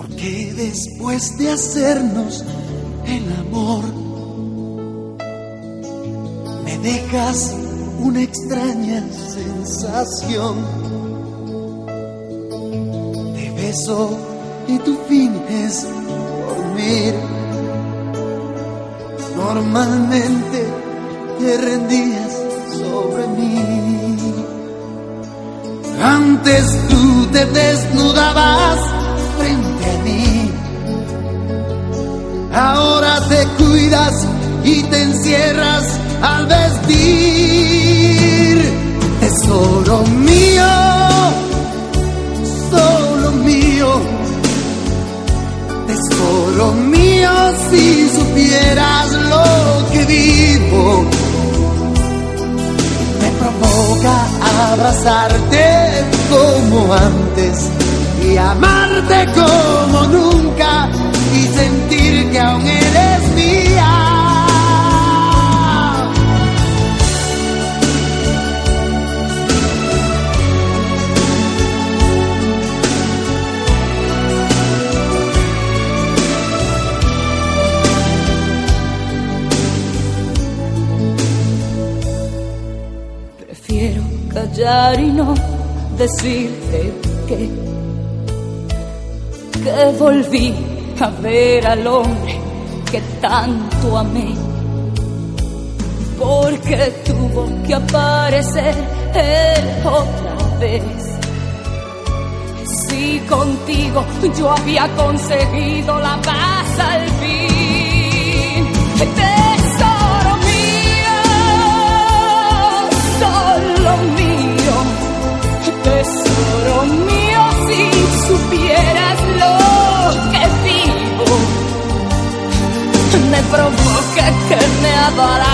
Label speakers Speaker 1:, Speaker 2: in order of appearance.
Speaker 1: que después de hacernos el amor me dejas una extraña sensación. Te beso y tú finges dormir. Normalmente te rendías sobre mí. Antes tú te desnudabas frente a mí. Ahora te cuidas y te encierras al vestir. Tesoro mío, solo mío. Tesoro mío, si supieras lo que vivo. Me provoca abrazarte como antes y amarte como nunca y sentir que aún eres mía.
Speaker 2: Prefiero callar y no decirte que volví a ver al hombre que tanto amé, porque tuvo que aparecer él otra vez. Si contigo yo había conseguido la paz al fin. Tesoro mío, solo mío. Tesoro mío, si supieras lo que vivo, me provoca que me abala